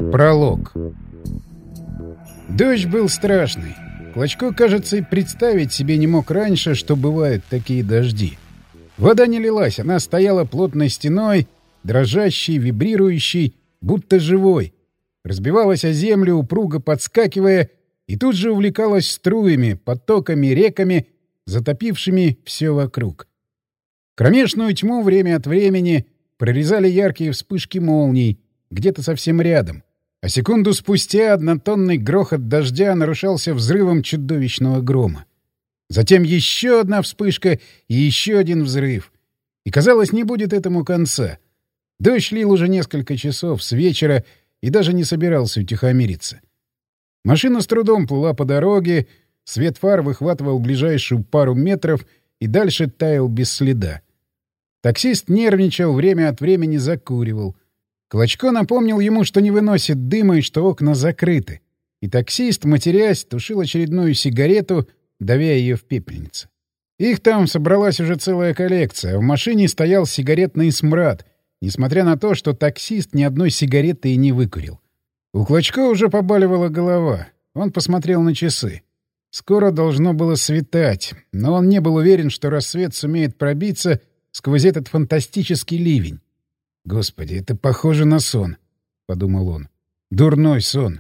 Пролог. Дождь был страшный. Клочко, кажется, и представить себе не мог раньше, что бывают такие дожди. Вода не лилась, она стояла плотной стеной, дрожащей, вибрирующей, будто живой. Разбивалась о землю, упруго подскакивая, и тут же увлекалась струями, потоками, реками, затопившими все вокруг. Кромешную тьму время от времени прорезали яркие вспышки молний, где-то совсем рядом. А секунду спустя однотонный грохот дождя нарушался взрывом чудовищного грома. Затем еще одна вспышка и еще один взрыв. И, казалось, не будет этому конца. Дождь лил уже несколько часов с вечера и даже не собирался утихомириться. Машина с трудом плыла по дороге, свет фар выхватывал ближайшую пару метров и дальше таял без следа. Таксист нервничал, время от времени закуривал. Клочко напомнил ему, что не выносит дыма и что окна закрыты. И таксист, матерясь, тушил очередную сигарету, давя ее в пепельнице. Их там собралась уже целая коллекция, а в машине стоял сигаретный смрад, несмотря на то, что таксист ни одной сигареты и не выкурил. У Клочко уже побаливала голова. Он посмотрел на часы. Скоро должно было светать, но он не был уверен, что рассвет сумеет пробиться сквозь этот фантастический ливень. «Господи, это похоже на сон», — подумал он. «Дурной сон».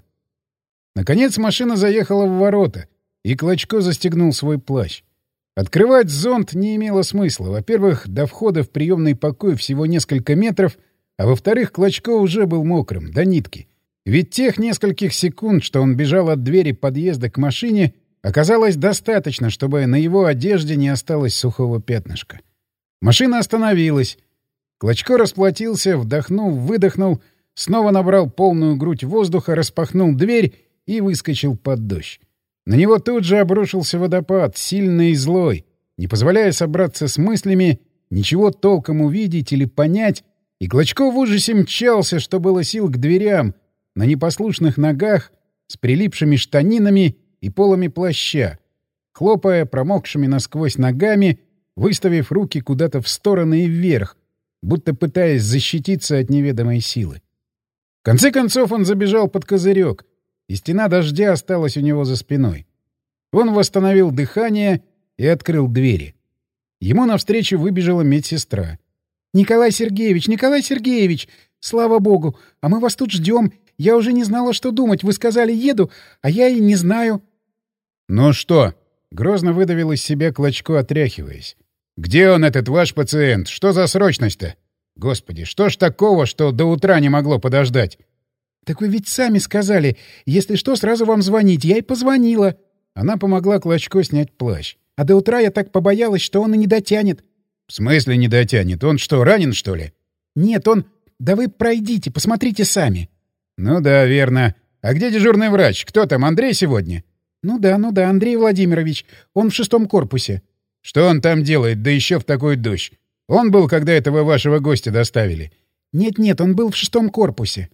Наконец машина заехала в ворота, и Клочко застегнул свой плащ. Открывать зонт не имело смысла. Во-первых, до входа в приемный покой всего несколько метров, а во-вторых, Клочко уже был мокрым, до нитки. Ведь тех нескольких секунд, что он бежал от двери подъезда к машине, оказалось достаточно, чтобы на его одежде не осталось сухого пятнышка. Машина остановилась. Клочко расплатился, вдохнул, выдохнул, снова набрал полную грудь воздуха, распахнул дверь и выскочил под дождь. На него тут же обрушился водопад, сильный и злой, не позволяя собраться с мыслями, ничего толком увидеть или понять, и Клочко в ужасе мчался, что было сил, к дверям, на непослушных ногах, с прилипшими штанинами и полами плаща, хлопая промокшими насквозь ногами, выставив руки куда-то в стороны и вверх, будто пытаясь защититься от неведомой силы. В конце концов он забежал под козырек, и стена дождя осталась у него за спиной. Он восстановил дыхание и открыл двери. Ему навстречу выбежала медсестра. «Николай Сергеевич, Николай Сергеевич! Слава богу! А мы вас тут ждем! Я уже не знала, что думать. Вы сказали, еду, а я и не знаю». «Ну что?» — грозно выдавил из себя Клочко, отряхиваясь. «Где он, этот ваш пациент? Что за срочность-то? Господи, что ж такого, что до утра не могло подождать?» «Так вы ведь сами сказали, если что, сразу вам звонить. Я и позвонила». Она помогла Клочко снять плащ. «А до утра я так побоялась, что он и не дотянет». «В смысле не дотянет? Он что, ранен, что ли?» «Нет, он... Да вы пройдите, посмотрите сами». «Ну да, верно. А где дежурный врач? Кто там, Андрей сегодня?» Ну да, Андрей Владимирович. Он в 6-м корпусе». «Что он там делает, да еще в такой дождь? Он был, когда этого вашего гостя доставили?» «Нет, он был в 6-м корпусе».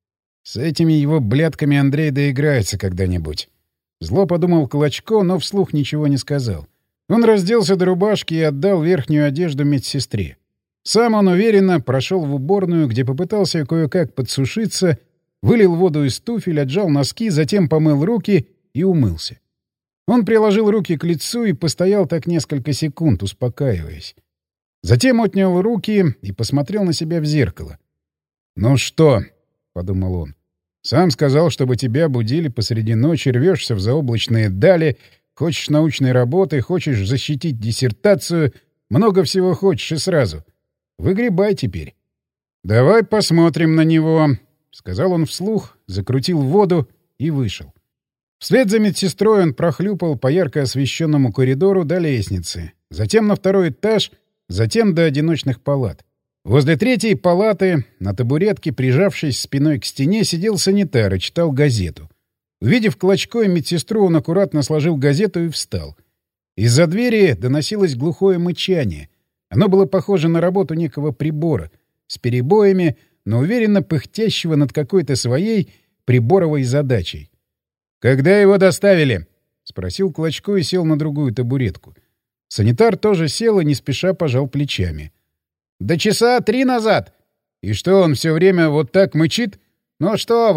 «С этими его блядками Андрей доиграется когда-нибудь». Зло подумал Клочко, но вслух ничего не сказал. Он разделся до рубашки и отдал верхнюю одежду медсестре. Сам он уверенно прошел в уборную, где попытался кое-как подсушиться, вылил воду из туфель, отжал носки, затем помыл руки и умылся. Он приложил руки к лицу и постоял так несколько секунд, успокаиваясь. Затем отнял руки и посмотрел на себя в зеркало. «Ну что?» — подумал он. «Сам сказал, чтобы тебя будили посреди ночи, рвешься в заоблачные дали, хочешь научной работы, хочешь защитить диссертацию, много всего хочешь и сразу. Выгребай теперь». «Давай посмотрим на него», — сказал он вслух, закрутил воду и вышел. Вслед за медсестрой он прохлюпал по ярко освещенному коридору до лестницы, затем на 2-й этаж, затем до одиночных палат. Возле 3-й палаты, на табуретке, прижавшись спиной к стене, сидел санитар и читал газету. Увидев Клочко и медсестру, он аккуратно сложил газету и встал. Из-за двери доносилось глухое мычание. Оно было похоже на работу некого прибора, с перебоями, но уверенно пыхтящего над какой-то своей приборовой задачей. «Когда его доставили?» — спросил Клочко и сел на другую табуретку. Санитар тоже сел и не спеша пожал плечами. «Да часа 3 назад!» «И что, он все время вот так мычит? Ну что вы!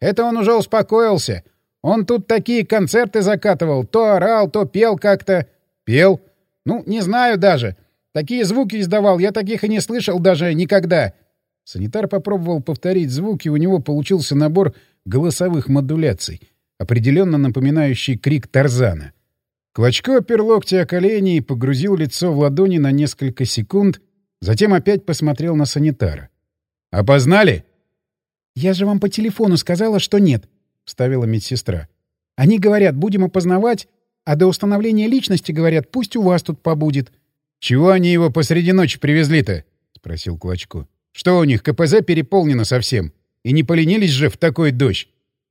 Это он уже успокоился. Он тут такие концерты закатывал. То орал, то пел как-то. Пел? Ну, не знаю даже. Такие звуки издавал. Я таких и не слышал даже никогда. Санитар попробовал повторить звуки. У него получился набор голосовых модуляций, определенно напоминающий крик Тарзана. Клочко опер локти о колени и погрузил лицо в ладони на несколько секунд, затем опять посмотрел на санитара. «Опознали?» «Я же вам по телефону сказала, что нет», — вставила медсестра. «Они говорят, будем опознавать, а до установления личности, говорят, пусть у вас тут побудет». «Чего они его посреди ночи привезли-то?» — спросил Клочко. «Что у них, КПЗ переполнено совсем? И не поленились же в такой дождь?»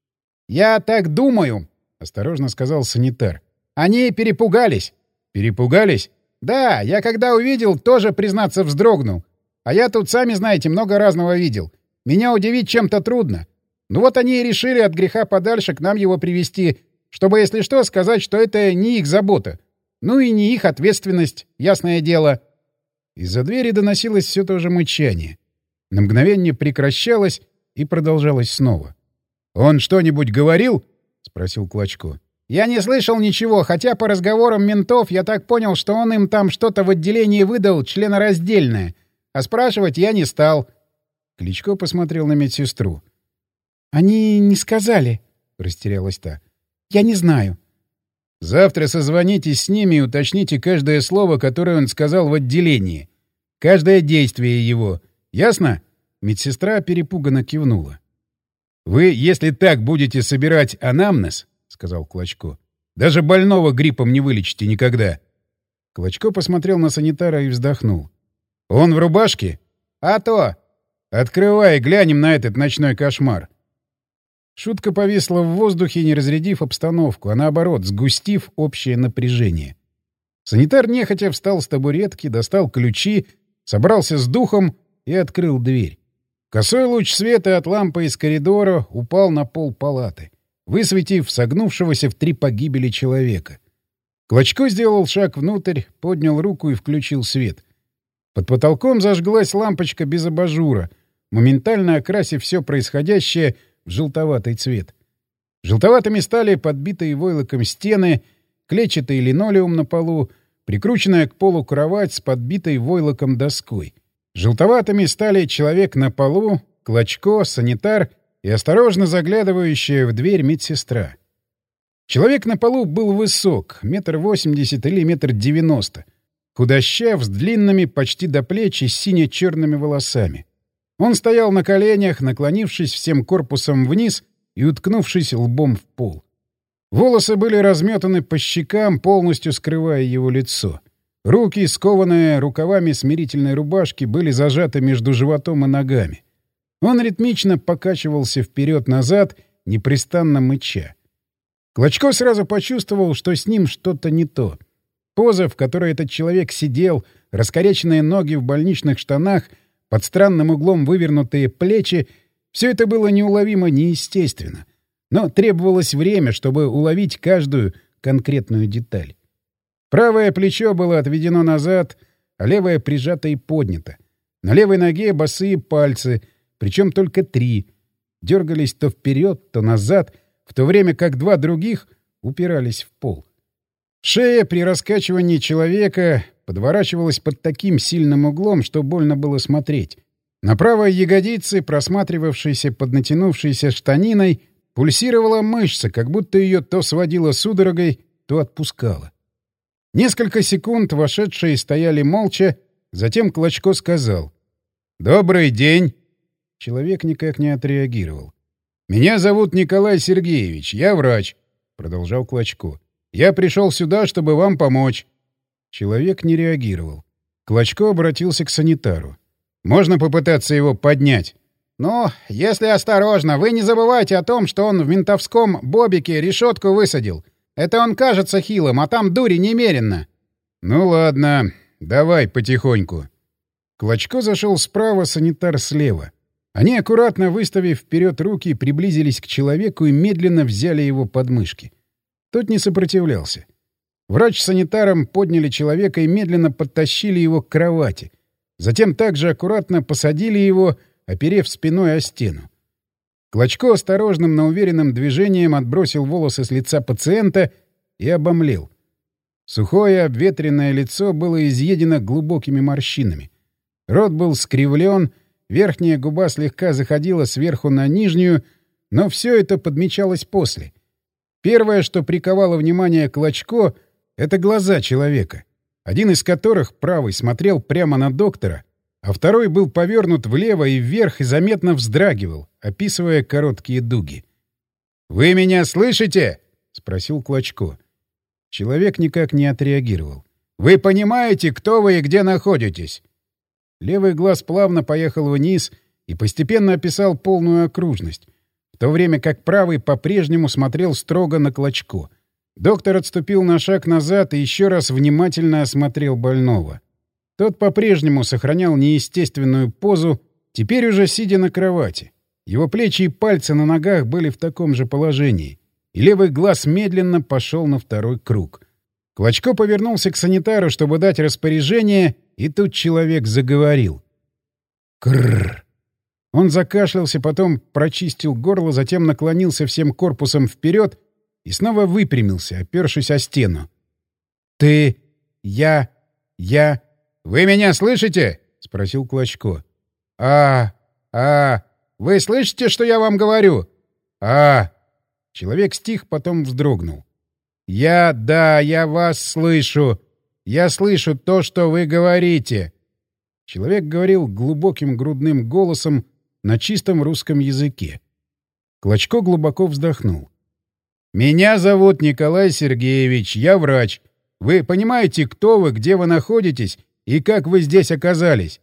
«Я так думаю», — осторожно сказал санитар. «Они перепугались». «Перепугались?» «Да, я когда увидел, тоже, признаться, вздрогнул. А я тут, сами знаете, много разного видел. Меня удивить чем-то трудно. Ну вот они и решили от греха подальше к нам его привести, чтобы, если что, сказать, что это не их забота. Ну и не их ответственность, ясное дело». Из-за двери доносилось все то же мычание. На мгновение прекращалось и продолжалось снова. «Он что-нибудь говорил?» — спросил Клочко. «Я не слышал ничего, хотя по разговорам ментов я так понял, что он им там что-то в отделении выдал членораздельное. А спрашивать я не стал». Кличко посмотрел на медсестру. «Они не сказали», — растерялась та. «Я не знаю». «Завтра созвонитесь с ними и уточните каждое слово, которое он сказал в отделении. Каждое действие его. Ясно?» Медсестра перепуганно кивнула. «Вы, если так будете собирать анамнез, — сказал Клочко, — даже больного гриппом не вылечите никогда». Клочко посмотрел на санитара и вздохнул. «Он в рубашке?» «А то!» «Открывай, глянем на этот ночной кошмар». Шутка повисла в воздухе, не разрядив обстановку, а наоборот, сгустив общее напряжение. Санитар нехотя встал с табуретки, достал ключи, собрался с духом и открыл дверь. Косой луч света от лампы из коридора упал на пол палаты, высветив согнувшегося в 3 погибели человека. Клочко сделал шаг внутрь, поднял руку и включил свет. Под потолком зажглась лампочка без абажура, моментально окрасив все происходящее в желтоватый цвет. Желтоватыми стали подбитые войлоком стены, клетчатый линолеум на полу, прикрученная к полу кровать с подбитой войлоком доской. Желтоватыми стали человек на полу, Клочко, санитар и осторожно заглядывающая в дверь медсестра. Человек на полу был высок, 1,80 или 1,90 м, худощав, с длинными почти до плеч и сине-черными волосами. Он стоял на коленях, наклонившись всем корпусом вниз и уткнувшись лбом в пол. Волосы были разметаны по щекам, полностью скрывая его лицо. Руки, скованные рукавами смирительной рубашки, были зажаты между животом и ногами. Он ритмично покачивался вперед-назад, непрестанно мыча. Клочко сразу почувствовал, что с ним что-то не то. Поза, в которой этот человек сидел, раскоряченные ноги в больничных штанах, под странным углом вывернутые плечи — все это было неуловимо неестественно. Но требовалось время, чтобы уловить каждую конкретную деталь. Правое плечо было отведено назад, а левое прижато и поднято. На левой ноге босые пальцы, причем только 3, дергались то вперед, то назад, в то время как 2 других упирались в пол. Шея при раскачивании человека подворачивалась под таким сильным углом, что больно было смотреть. На правой ягодице, просматривавшейся под натянувшейся штаниной, пульсировала мышца, как будто ее то сводило судорогой, то отпускало. Несколько секунд вошедшие стояли молча, затем Клочко сказал: «Добрый день!» Человек никак не отреагировал. «Меня зовут Николай Сергеевич, я врач», — продолжал Клочко. «Я пришел сюда, чтобы вам помочь». Человек не реагировал. Клочко обратился к санитару. «Можно попытаться его поднять?» «Ну, если осторожно, вы не забывайте о том, что он в ментовском бобике решетку высадил. Это он кажется хилым, а там дури немерено». «Ну ладно, давай потихоньку». Клочко зашел справа, санитар слева. Они, аккуратно выставив вперед руки, приблизились к человеку и медленно взяли его под мышки. Тот не сопротивлялся. Врач с санитаром подняли человека и медленно подтащили его к кровати. Затем также аккуратно посадили его, оперев спиной о стену. Клочко осторожным, но уверенным движением отбросил волосы с лица пациента и обомлел. Сухое, обветренное лицо было изъедено глубокими морщинами. Рот был скривлен, верхняя губа слегка заходила сверху на нижнюю, но все это подмечалось после. Первое, что приковало внимание Клочко, — это глаза человека, один из которых, правый, смотрел прямо на доктора, а второй был повернут влево и вверх и заметно вздрагивал, описывая короткие дуги. «Вы меня слышите?» — спросил Клочко. Человек никак не отреагировал. «Вы понимаете, кто вы и где находитесь?» Левый глаз плавно поехал вниз и постепенно описал полную окружность, в то время как правый по-прежнему смотрел строго на Клочко. Доктор отступил на шаг назад и еще раз внимательно осмотрел больного. Тот по-прежнему сохранял неестественную позу, теперь уже сидя на кровати. Его плечи и пальцы на ногах были в таком же положении, и левый глаз медленно пошел на второй круг. Клочко повернулся к санитару, чтобы дать распоряжение, и тут человек заговорил. «Крррр!» Он закашлялся, потом прочистил горло, затем наклонился всем корпусом вперед и снова выпрямился, опершись о стену. «Ты... я... Вы меня слышите?» — спросил Клочко. Вы слышите, что я вам говорю?» Человек стих, потом вздрогнул. Я вас слышу. Я слышу то, что вы говорите». Человек говорил глубоким грудным голосом на чистом русском языке. Клочко глубоко вздохнул. «Меня зовут Николай Сергеевич, я врач. Вы понимаете, кто вы, где вы находитесь и как вы здесь оказались?»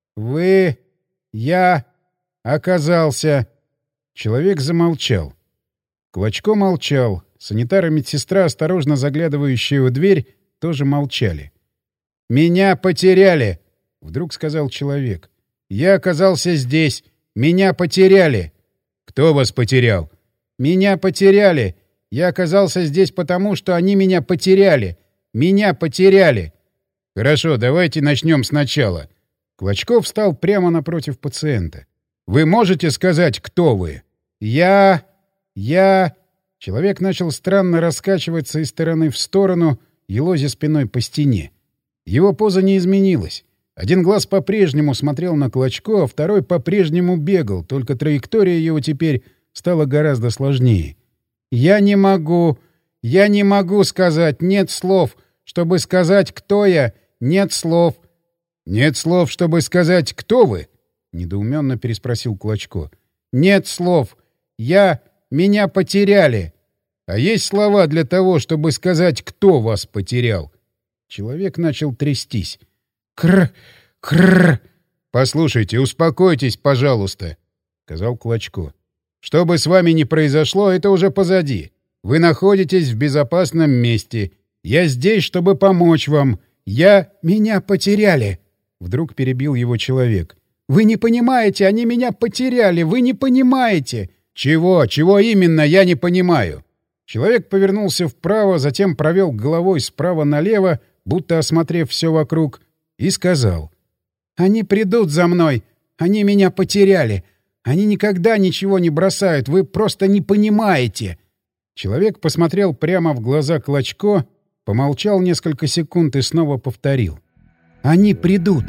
«Я оказался...» Человек замолчал. Клочко молчал. Санитар и медсестра, осторожно заглядывающие в дверь, тоже молчали. «Меня потеряли!» — вдруг сказал человек. «Я оказался здесь. Меня потеряли!» «Кто вас потерял?» «Меня потеряли! Я оказался здесь потому, что они меня потеряли! Меня потеряли!» «Хорошо, давайте начнем сначала». Клочко встал прямо напротив пациента. «Вы можете сказать, кто вы?» «Я...» Человек начал странно раскачиваться из стороны в сторону, елозя спиной по стене. Его поза не изменилась. Один глаз по-прежнему смотрел на Клочко, а второй по-прежнему бегал, только траектория его теперь стала гораздо сложнее. «Я не могу сказать, нет слов, чтобы сказать, кто я, нет слов». «Нет слов, чтобы сказать, кто вы?» — недоуменно переспросил Клочко. «Нет слов. Меня потеряли». «А есть слова для того, чтобы сказать, кто вас потерял?» Человек начал трястись. «Крррр!» «Послушайте, успокойтесь, пожалуйста», — сказал Клочко. «Что бы с вами ни произошло, это уже позади. Вы находитесь в безопасном месте. Я здесь, чтобы помочь вам. Меня потеряли!» Вдруг перебил его человек. «Вы не понимаете, они меня потеряли! Вы не понимаете!» «Чего? Чего именно? Я не понимаю!» Человек повернулся вправо, затем провел головой справа налево, будто осмотрев все вокруг, и сказал. «Они придут за мной! Они меня потеряли! Они никогда ничего не бросают! Вы просто не понимаете!» Человек посмотрел прямо в глаза Клочко, помолчал несколько секунд и снова повторил. «Они придут!»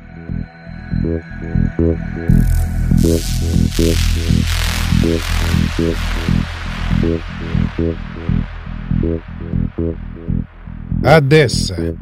Одесса.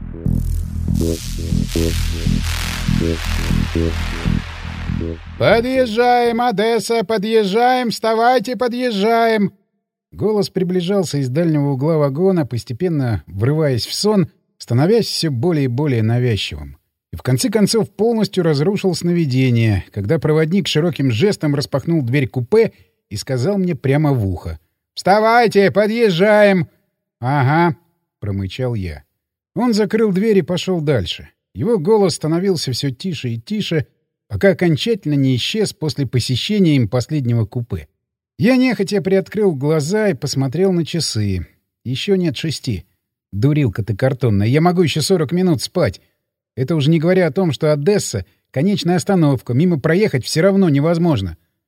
«Подъезжаем, Одесса, подъезжаем, вставайте, подъезжаем!» Голос приближался из дальнего угла вагона, постепенно врываясь в сон, становясь все более и более навязчивым. И в конце концов полностью разрушил сновидение, когда проводник широким жестом распахнул дверь купе и сказал мне прямо в ухо. «Вставайте, подъезжаем!» «Ага», — промычал я. Он закрыл дверь и пошел дальше. Его голос становился все тише и тише, пока окончательно не исчез после посещения им последнего купе. Я нехотя приоткрыл глаза и посмотрел на часы. Еще нет 6. Дурилка ты картонная, я могу еще 40 минут спать. Это уже не говоря о том, что Одесса — конечная остановка, мимо проехать все равно невозможно.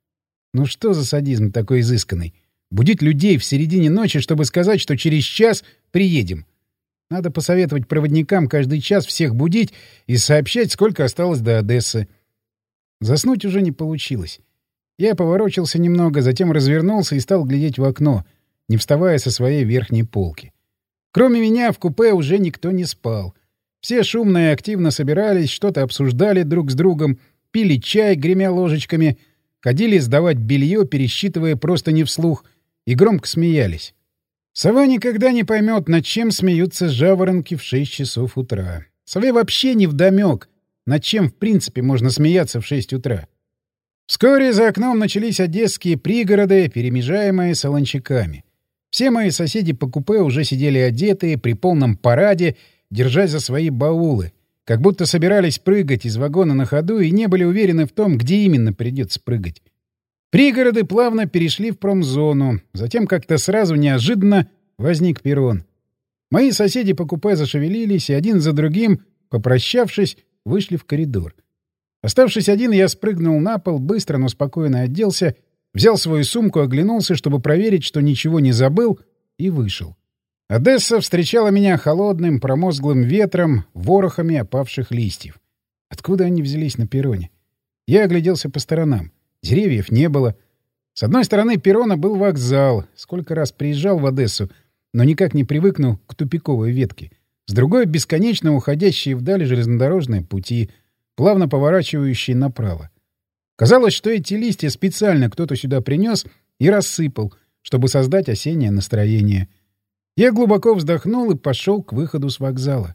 Ну что за садизм такой изысканный? Будить людей в середине ночи, чтобы сказать, что через час приедем. Надо посоветовать проводникам каждый час всех будить и сообщать, сколько осталось до Одессы. Заснуть уже не получилось. Я поворочился немного, затем развернулся и стал глядеть в окно, не вставая со своей верхней полки. Кроме меня в купе уже никто не спал. Все шумно и активно собирались, что-то обсуждали друг с другом, пили чай, гремя ложечками, ходили сдавать белье, пересчитывая просто не вслух, и громко смеялись. Сова никогда не поймет, над чем смеются жаворонки в 6 часов утра. Сове вообще невдомек, над чем в принципе можно смеяться в 6 утра. Вскоре за окном начались одесские пригороды, перемежаемые солончаками. Все мои соседи по купе уже сидели одетые, при полном параде, держась за свои баулы, как будто собирались прыгать из вагона на ходу и не были уверены в том, где именно придется прыгать. Пригороды плавно перешли в промзону, затем как-то сразу неожиданно возник перрон. Мои соседи по купе зашевелились, и один за другим, попрощавшись, вышли в коридор. Оставшись один, я спрыгнул на пол, быстро, но спокойно оделся, взял свою сумку, оглянулся, чтобы проверить, что ничего не забыл, и вышел. Одесса встречала меня холодным, промозглым ветром, ворохами опавших листьев. Откуда они взялись на перроне? Я огляделся по сторонам. Деревьев не было. С одной стороны перрона был вокзал. Сколько раз приезжал в Одессу, но никак не привыкнул к тупиковой ветке. С другой — бесконечно уходящие вдали железнодорожные пути, плавно поворачивающие направо. Казалось, что эти листья специально кто-то сюда принес и рассыпал, чтобы создать осеннее настроение. Я глубоко вздохнул и пошел к выходу с вокзала.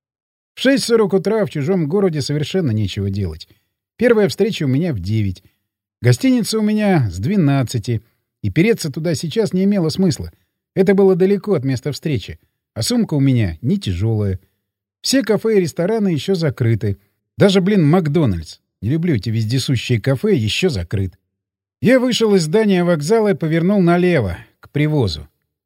В 6:40 утра в чужом городе совершенно нечего делать. Первая встреча у меня в 9. Гостиница у меня с 12, и переться туда сейчас не имело смысла. Это было далеко от места встречи, а сумка у меня не тяжелая. Все кафе и рестораны еще закрыты. Даже, Макдональдс. Не люблю эти вездесущие кафе, еще закрыт. Я вышел из здания вокзала и повернул налево, к привозу.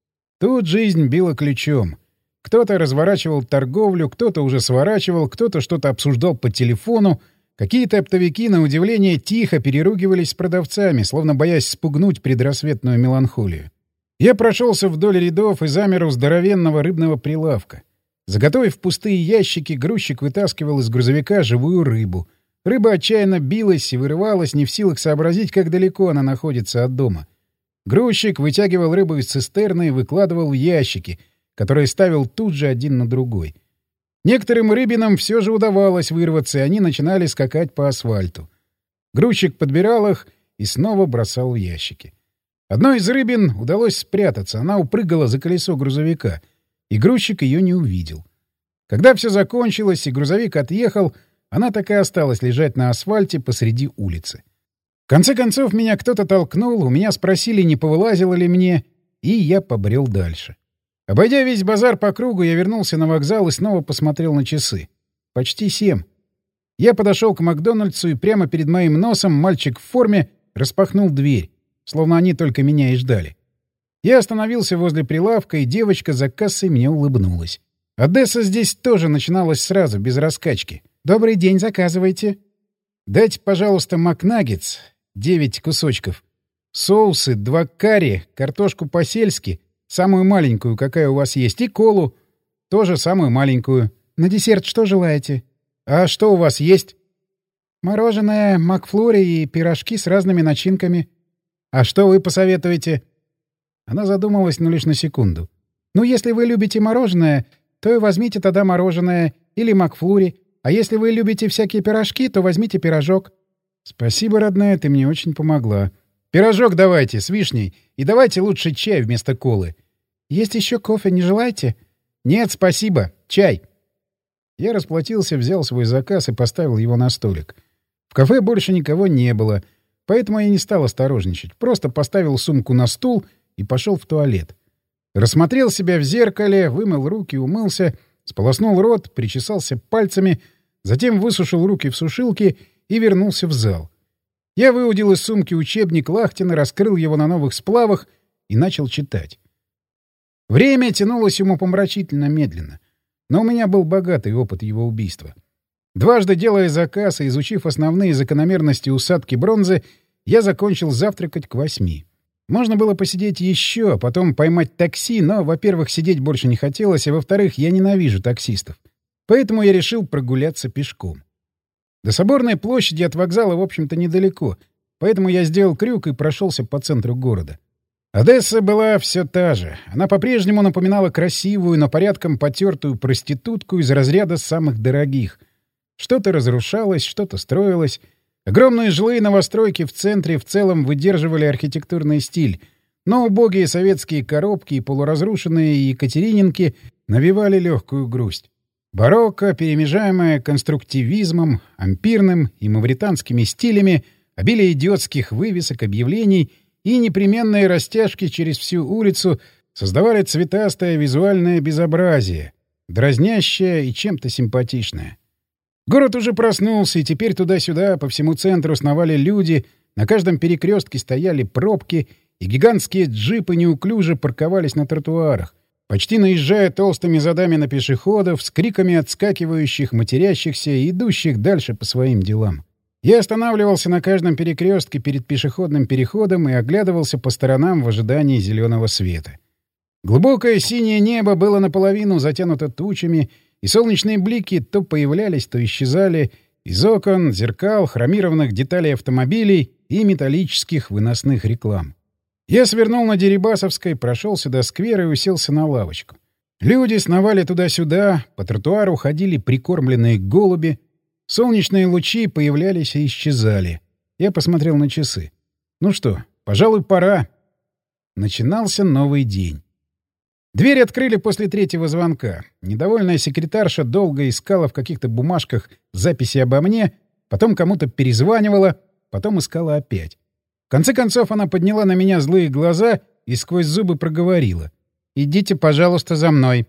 Тут жизнь била ключом. Кто-то разворачивал торговлю, кто-то уже сворачивал, кто-то что-то обсуждал по телефону. Какие-то оптовики, на удивление, тихо переругивались с продавцами, словно боясь спугнуть предрассветную меланхолию. Я прошелся вдоль рядов и замер у здоровенного рыбного прилавка. Заготовив пустые ящики, грузчик вытаскивал из грузовика живую рыбу. Рыба отчаянно билась и вырывалась, не в силах сообразить, как далеко она находится от дома. Грузчик вытягивал рыбу из цистерны и выкладывал в ящики, которые ставил тут же один на другой. Некоторым рыбинам все же удавалось вырваться, и они начинали скакать по асфальту. Грузчик подбирал их и снова бросал в ящики. Одной из рыбин удалось спрятаться, она упрыгала за колесо грузовика, и грузчик ее не увидел. Когда все закончилось и грузовик отъехал, она так и осталась лежать на асфальте посреди улицы. В конце концов, меня кто-то толкнул, у меня спросили, не повылазило ли мне, и я побрел дальше. Обойдя весь базар по кругу, я вернулся на вокзал и снова посмотрел на часы. Почти 7. Я подошел к Макдональдсу, и прямо перед моим носом мальчик в форме распахнул дверь, словно они только меня и ждали. Я остановился возле прилавка, и девочка за кассой мне улыбнулась. Одесса здесь тоже начиналась сразу, без раскачки. «Добрый день, заказывайте». «Дайте, пожалуйста, макнаггетс, 9 кусочков. Соусы, 2 карри, картошку по-сельски, самую маленькую, какая у вас есть, и колу, тоже самую маленькую. На десерт что желаете? А что у вас есть?» «Мороженое, макфлури и пирожки с разными начинками». «А что вы посоветуете?» Она задумалась, но лишь на секунду. «Ну, если вы любите мороженое, то и возьмите тогда мороженое или макфлури. А если вы любите всякие пирожки, то возьмите пирожок». «Спасибо, родная, ты мне очень помогла. Пирожок давайте, с вишней. И давайте лучше чай вместо колы». «Есть еще кофе, не желаете?» «Нет, спасибо. Чай». Я расплатился, взял свой заказ и поставил его на столик. В кафе больше никого не было, поэтому я не стал осторожничать. Просто поставил сумку на стул и пошел в туалет. Рассмотрел себя в зеркале, вымыл руки, умылся, сполоснул рот, причесался пальцами, затем высушил руки в сушилке и вернулся в зал. Я выудил из сумки учебник Лахтина, раскрыл его на новых сплавах и начал читать. Время тянулось умопомрачительно медленно, но у меня был богатый опыт его убийства. Дважды делая заказ и изучив основные закономерности усадки бронзы, я закончил завтракать к 8. Можно было посидеть еще, а потом поймать такси, но, во-первых, сидеть больше не хотелось, а во-вторых, я ненавижу таксистов. Поэтому я решил прогуляться пешком. До Соборной площади от вокзала, в общем-то, недалеко, поэтому я сделал крюк и прошелся по центру города. Одесса была все та же. Она по-прежнему напоминала красивую, но порядком потертую проститутку из разряда самых дорогих. Что-то разрушалось, что-то строилось. Огромные жилые новостройки в центре в целом выдерживали архитектурный стиль, но убогие советские коробки и полуразрушенные екатерининки навевали легкую грусть. Барокко, перемежаемое конструктивизмом, ампирным и мавританскими стилями, обилие идиотских вывесок, объявлений и непременные растяжки через всю улицу создавали цветастое визуальное безобразие, дразнящее и чем-то симпатичное. Город уже проснулся, и теперь туда-сюда по всему центру сновали люди, на каждом перекрестке стояли пробки, и гигантские джипы неуклюже парковались на тротуарах, почти наезжая толстыми задами на пешеходов, с криками отскакивающих, матерящихся и идущих дальше по своим делам. Я останавливался на каждом перекрестке перед пешеходным переходом и оглядывался по сторонам в ожидании зеленого света. Глубокое синее небо было наполовину затянуто тучами, и солнечные блики то появлялись, то исчезали из окон, зеркал, хромированных деталей автомобилей и металлических выносных реклам. Я свернул на Дерибасовской, прошелся до сквера и уселся на лавочку. Люди сновали туда-сюда, по тротуару ходили прикормленные голуби, солнечные лучи появлялись и исчезали. Я посмотрел на часы. Ну что, пожалуй, пора. Начинался новый день. Дверь открыли после 3-го звонка. Недовольная секретарша долго искала в каких-то бумажках записи обо мне, потом кому-то перезванивала, потом искала опять. В конце концов она подняла на меня злые глаза и сквозь зубы проговорила: «Идите, пожалуйста, за мной».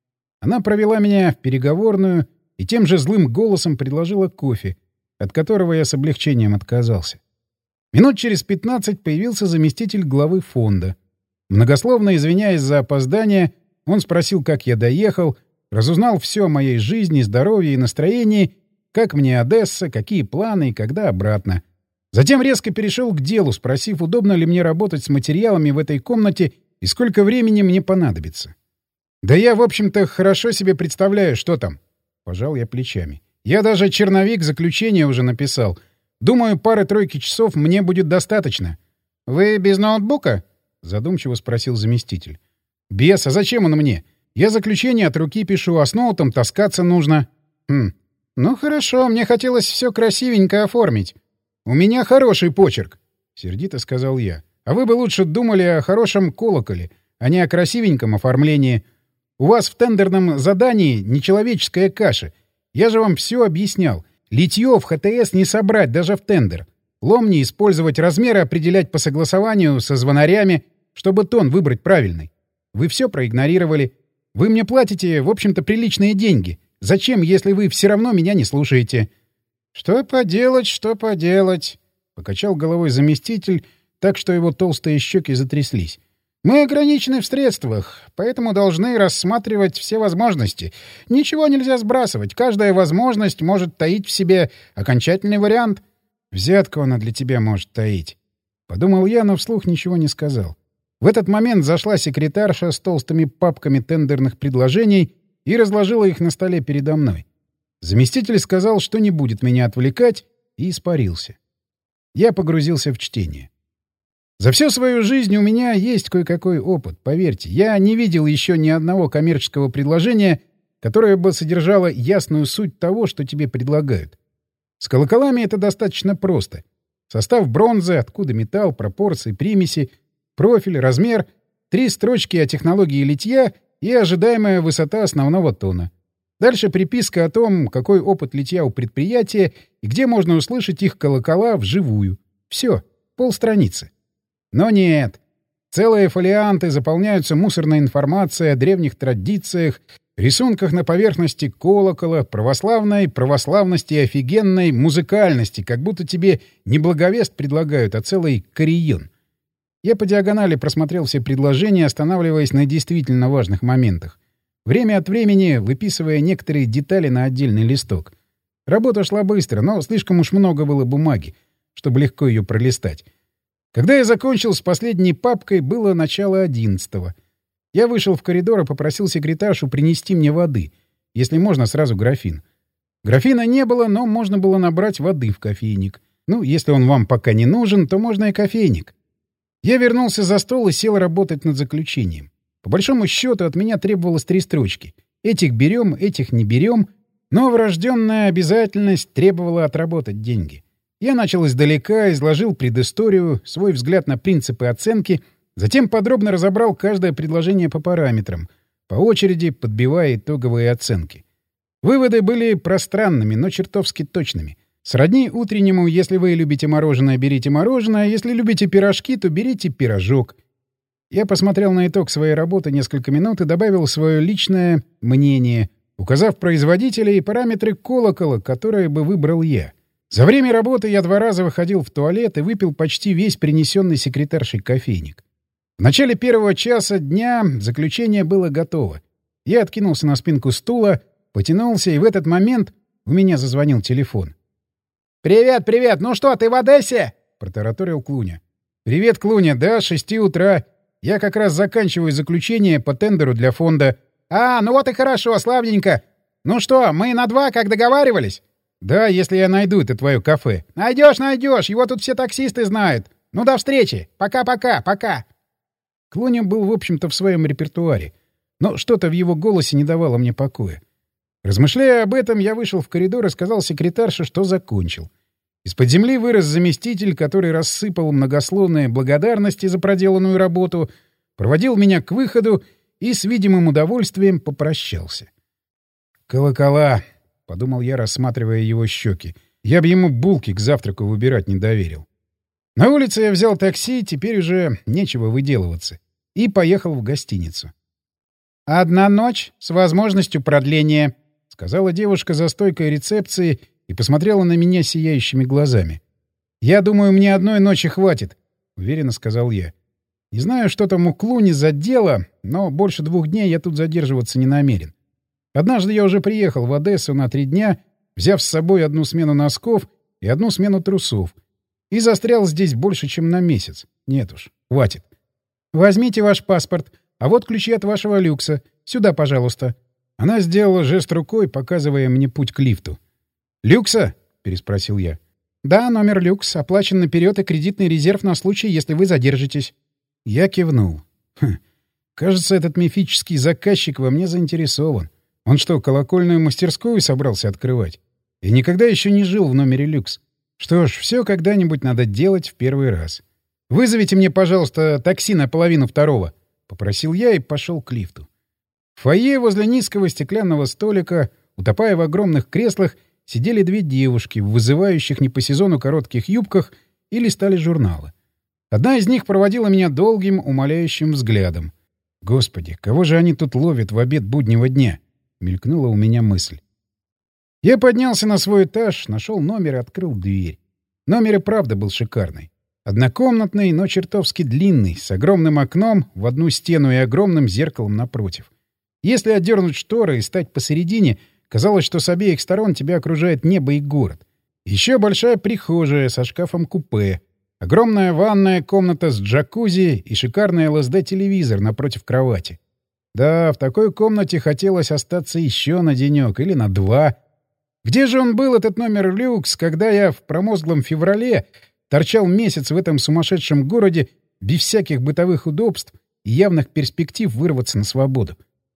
Она провела меня в переговорную и тем же злым голосом предложила кофе, от которого я с облегчением отказался. Минут через 15 появился заместитель главы фонда. Многословно извиняясь за опоздание, он спросил, как я доехал, разузнал все о моей жизни, здоровье и настроении, как мне Одесса, какие планы и когда обратно. Затем резко перешел к делу, спросив, удобно ли мне работать с материалами в этой комнате и сколько времени мне понадобится. «Да я, в общем-то, хорошо себе представляю, что там», — пожал я плечами. «Я даже черновик заключения уже написал. Думаю, пары-тройки часов мне будет достаточно». «Вы без ноутбука?» — задумчиво спросил заместитель. «Без. А зачем он мне? Я заключение от руки пишу, а с ноутом таскаться нужно». «Ну хорошо, мне хотелось все красивенько оформить». «У меня хороший почерк», — сердито сказал я. «А вы бы лучше думали о хорошем колоколе, а не о красивеньком оформлении. У вас в тендерном задании нечеловеческая каша. Я же вам все объяснял. Литье в ХТС не собрать даже в тендер. Лом не использовать, размеры определять по согласованию со звонарями, чтобы тон выбрать правильный. Вы все проигнорировали. Вы мне платите, в общем-то, приличные деньги. Зачем, если вы все равно меня не слушаете?» «Что поделать, что поделать?» — покачал головой заместитель, так что его толстые щеки затряслись. «Мы ограничены в средствах, поэтому должны рассматривать все возможности. Ничего нельзя сбрасывать. Каждая возможность может таить в себе окончательный вариант». «Взятку она для тебя может таить», — подумал я, но вслух ничего не сказал. В этот момент зашла секретарша с толстыми папками тендерных предложений и разложила их на столе передо мной. Заместитель сказал, что не будет меня отвлекать, и испарился. Я погрузился в чтение. За всю свою жизнь у меня есть кое-какой опыт, поверьте. Я не видел еще ни одного коммерческого предложения, которое бы содержало ясную суть того, что тебе предлагают. С колоколами это достаточно просто. Состав бронзы, откуда металл, пропорции, примеси, профиль, размер, 3 строчки о технологии литья и ожидаемая высота основного тона. Дальше приписка о том, какой опыт литья у предприятия и где можно услышать их колокола вживую. Все, полстраницы. Но нет. Целые фолианты заполняются мусорной информацией о древних традициях, рисунках на поверхности колокола, православности и офигенной музыкальности, как будто тебе не благовест предлагают, а целый карион. Я по диагонали просмотрел все предложения, останавливаясь на действительно важных моментах. Время от времени выписывая некоторые детали на отдельный листок. Работа шла быстро, но слишком уж много было бумаги. чтобы легко ее пролистать. Когда я закончил с последней папкой, было начало 11-го. Я вышел в коридор и попросил секретаршу принести мне воды. Если можно, сразу графин. Графина не было, но можно было набрать воды в кофейник. Ну, если он вам пока не нужен, то можно и кофейник. Я вернулся за стол и сел работать над заключением. По большому счету от меня требовалось 3 строчки. Этих берем, этих не берем, но врожденная обязательность требовала отработать деньги. Я начал издалека, изложил предысторию, свой взгляд на принципы оценки, затем подробно разобрал каждое предложение по параметрам, по очереди подбивая итоговые оценки. Выводы были пространными, но чертовски точными. Сродни утреннему: если вы любите мороженое, берите мороженое, если любите пирожки, то берите пирожок. Я посмотрел на итог своей работы несколько минут и добавил свое личное мнение, указав производителя и параметры колокола, которые бы выбрал я. За время работы я 2 раза выходил в туалет и выпил почти весь принесенный секретаршей кофейник. В начале 1-го часа дня заключение было готово. Я откинулся на спинку стула, потянулся, и в этот момент у меня зазвонил телефон. «Привет, привет! Ну что, ты в Одессе?» — протараторил Клуня. «Привет, Клуня. Да, с 6 утра. Я как раз заканчиваю заключение по тендеру для фонда». «А, ну вот и хорошо, славненько. Ну что, мы на 2, как договаривались?» «Да, если я найду это твое кафе». «Найдешь, найдешь. Его тут все таксисты знают. Ну, до встречи. Пока-пока, пока». Клуня был, в общем-то, в своем репертуаре. Но что-то в его голосе не давало мне покоя. Размышляя об этом, я вышел в коридор и сказал секретарше, что закончил. Из-под земли вырос заместитель, который рассыпал многословные благодарности за проделанную работу, проводил меня к выходу и с видимым удовольствием попрощался. «Колокола!» — подумал я, рассматривая его щеки. «Я бы ему булки к завтраку выбирать не доверил». На улице я взял такси, теперь уже нечего выделываться, и поехал в гостиницу. «Одна ночь с возможностью продления», — сказала девушка за стойкой рецепции и посмотрела на меня сияющими глазами. «Я думаю, мне одной ночи хватит», — уверенно сказал я. «Не знаю, что там у Клуни за дело, но больше 2 дней я тут задерживаться не намерен. Однажды я уже приехал в Одессу на 3 дня, взяв с собой 1 смену носков и 1 смену трусов, и застрял здесь больше, чем на месяц. Нет уж, хватит. Возьмите ваш паспорт, а вот ключи от вашего люкса. Сюда, пожалуйста». Она сделала жест рукой, показывая мне путь к лифту. «Люкса?» — переспросил я. «Да, номер люкс, оплачен наперед и кредитный резерв на случай, если вы задержитесь». Я кивнул. Кажется, этот мифический заказчик во мне заинтересован. Он что, колокольную мастерскую собрался открывать? Я никогда еще не жил в номере люкс. Что ж, все когда-нибудь надо делать в первый раз. «Вызовите мне, пожалуйста, такси на 1:30», — попросил я и пошел к лифту. В фойе возле низкого стеклянного столика, утопая в огромных креслах, сидели 2 девушки в вызывающих не по сезону коротких юбках и листали журналы. Одна из них проводила меня долгим, умоляющим взглядом. «Господи, кого же они тут ловят в обед буднего дня?» — мелькнула у меня мысль. Я поднялся на свой этаж, нашел номер и открыл дверь. Номер и правда был шикарный. Однокомнатный, но чертовски длинный, с огромным окном в одну стену и огромным зеркалом напротив. Если отдернуть шторы и стать посередине, казалось, что с обеих сторон тебя окружает небо и город. Еще большая прихожая со шкафом-купе, огромная ванная комната с джакузи и шикарный ЛСД-телевизор напротив кровати. Да, в такой комнате хотелось остаться еще на денек или на 2. Где же он был, этот номер люкс, когда я в промозглом феврале торчал месяц в этом сумасшедшем городе без всяких бытовых удобств и явных перспектив вырваться на свободу?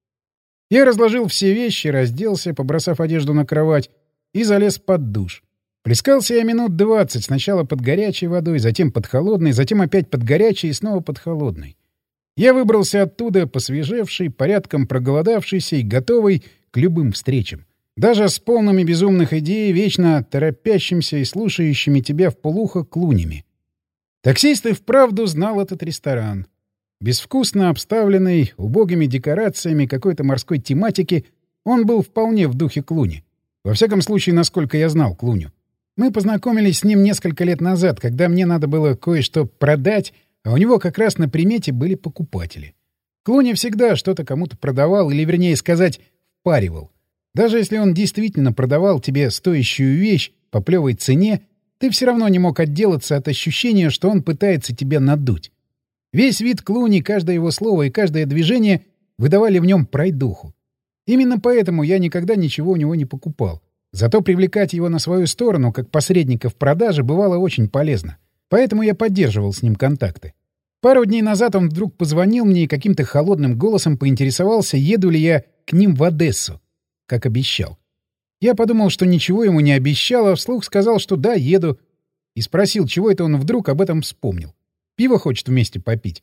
Я разложил все вещи, разделся, побросав одежду на кровать, и залез под душ. Плескался я минут 20, сначала под горячей водой, затем под холодной, затем опять под горячей и снова под холодной. Я выбрался оттуда, посвежевший, порядком проголодавшийся и готовый к любым встречам. Даже с полными безумных идей, вечно торопящимся и слушающими тебя вполуха клунями. Таксист и вправду знал этот ресторан. Безвкусно обставленный, убогими декорациями какой-то морской тематики, он был вполне в духе Клуни. Во всяком случае, насколько я знал Клуню. Мы познакомились с ним несколько лет назад, когда мне надо было кое-что продать, а у него как раз на примете были покупатели. Клуня всегда что-то кому-то продавал, или, вернее сказать, впаривал. Даже если он действительно продавал тебе стоящую вещь по плевой цене, ты все равно не мог отделаться от ощущения, что он пытается тебя надуть. Весь вид Клуни, каждое его слово и каждое движение выдавали в нем пройдуху. Именно поэтому я никогда ничего у него не покупал. Зато привлекать его на свою сторону, как посредника в продаже, бывало очень полезно. Поэтому я поддерживал с ним контакты. Пару дней назад он вдруг позвонил мне и каким-то холодным голосом поинтересовался, еду ли я к ним в Одессу, как обещал. Я подумал, что ничего ему не обещал, а вслух сказал, что да, еду. И спросил, чего это он вдруг об этом вспомнил. Пиво хочет вместе попить.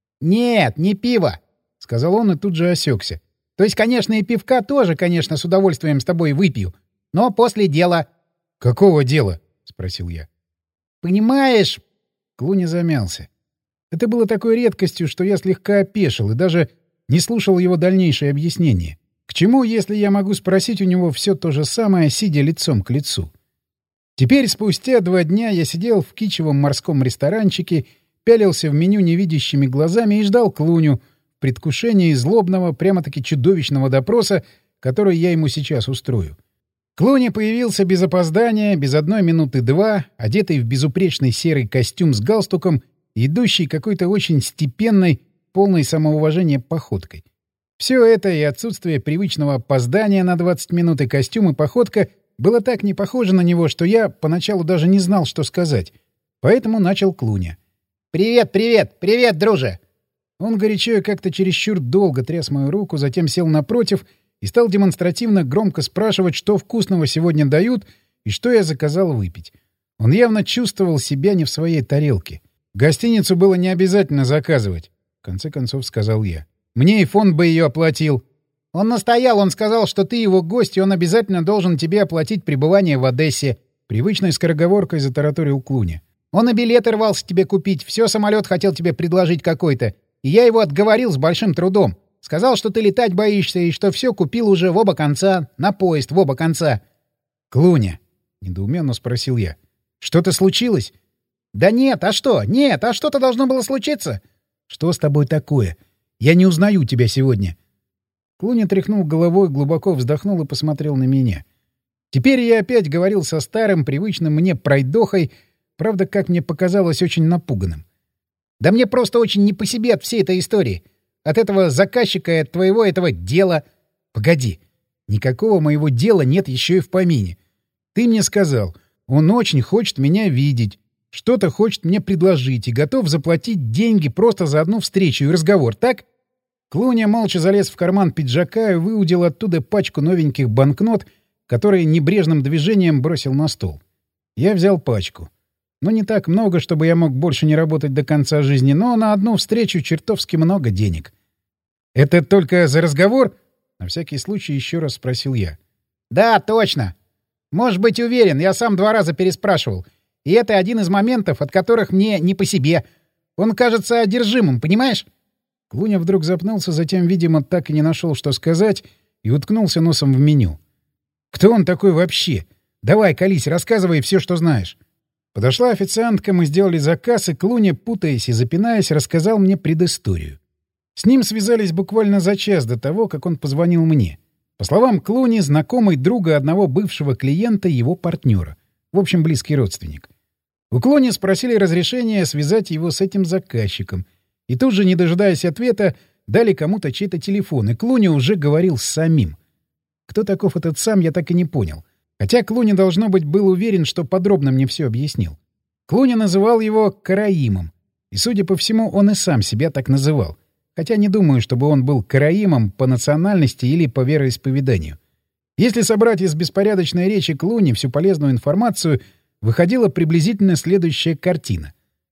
«Нет, не пиво», — сказал он и тут же осекся. «То есть, конечно, и пивка тоже, конечно, с удовольствием с тобой выпью. Но после дела». «Какого дела?» — спросил я. «Понимаешь...» — Клуни замялся. Это было такой редкостью, что я слегка опешил и даже не слушал его дальнейшее объяснение. К чему, если я могу спросить у него все то же самое, сидя лицом к лицу? Теперь, спустя 2 дня, я сидел в кичевом морском ресторанчике, пялился в меню невидящими глазами и ждал Клуню в предвкушении злобного, прямо-таки чудовищного допроса, который я ему сейчас устрою. Клуни появился без опоздания, без 1 минуты 2, одетый в безупречный серый костюм с галстуком, идущий какой-то очень степенной, полной самоуважения походкой. Все это и отсутствие привычного опоздания на 20 минут и костюм и походка было так не похоже на него, что я поначалу даже не знал, что сказать. Поэтому начал Клуня. «Привет, привет! Привет, друже!» Он горячо и как-то чересчур долго тряс мою руку, затем сел напротив и стал демонстративно громко спрашивать, что вкусного сегодня дают и что я заказал выпить. Он явно чувствовал себя не в своей тарелке. «Гостиницу было не обязательно заказывать», — в конце концов сказал я. «Мне и фонд бы ее оплатил». «Он настоял, он сказал, что ты его гость, и он обязательно должен тебе оплатить пребывание в Одессе», — привычной скороговоркой затараторил Клуня. «Он и билеты рвался тебе купить, все самолет хотел тебе предложить какой-то, и я его отговорил с большим трудом. Сказал, что ты летать боишься, и что все купил уже в оба конца, на поезд в оба конца». «Клуня», — недоуменно спросил я, — «что-то случилось?» «Да нет, а что? Нет, а что-то должно было случиться?» «Что с тобой такое? Я не узнаю тебя сегодня». Клуня тряхнул головой, глубоко вздохнул и посмотрел на меня. Теперь я опять говорил со старым, привычным мне пройдохой, правда, как мне показалось, очень напуганным. «Да мне просто очень не по себе от всей этой истории. От этого заказчика и от твоего этого дела...» «Погоди. Никакого моего дела нет еще и в помине. Ты мне сказал, он очень хочет меня видеть. Что-то хочет мне предложить и готов заплатить деньги просто за одну встречу и разговор, так?» Клуня молча залез в карман пиджака и выудил оттуда пачку новеньких банкнот, которые небрежным движением бросил на стол. Я взял пачку. Ну, не так много, чтобы я мог больше не работать до конца жизни, но на одну встречу чертовски много денег. «Это только за разговор?» — на всякий случай еще раз спросил я. «Да, точно. Можешь быть уверен, я сам 2 раза переспрашивал. И это один из моментов, от которых мне не по себе. Он кажется одержимым, понимаешь?» Клуня вдруг запнулся, затем, видимо, так и не нашел, что сказать, и уткнулся носом в меню. «Кто он такой вообще? Давай, колись, рассказывай все, что знаешь». Подошла официантка, мы сделали заказ, и Клуня, путаясь и запинаясь, рассказал мне предысторию. С ним связались буквально за час до того, как он позвонил мне. По словам Клуни, знакомый друга одного бывшего клиента, его партнера. В общем, близкий родственник. У Клуни спросили разрешения связать его с этим заказчиком. И тут же, не дожидаясь ответа, дали кому-то чей-то телефон, и Клуни уже говорил с самим. Кто таков этот сам, я так и не понял. Хотя Клуни, должно быть, был уверен, что подробно мне все объяснил. Клуни называл его Караимом. И, судя по всему, он и сам себя так называл. Хотя не думаю, чтобы он был караимом по национальности или по вероисповеданию. Если собрать из беспорядочной речи Клуни всю полезную информацию, выходила приблизительно следующая картина.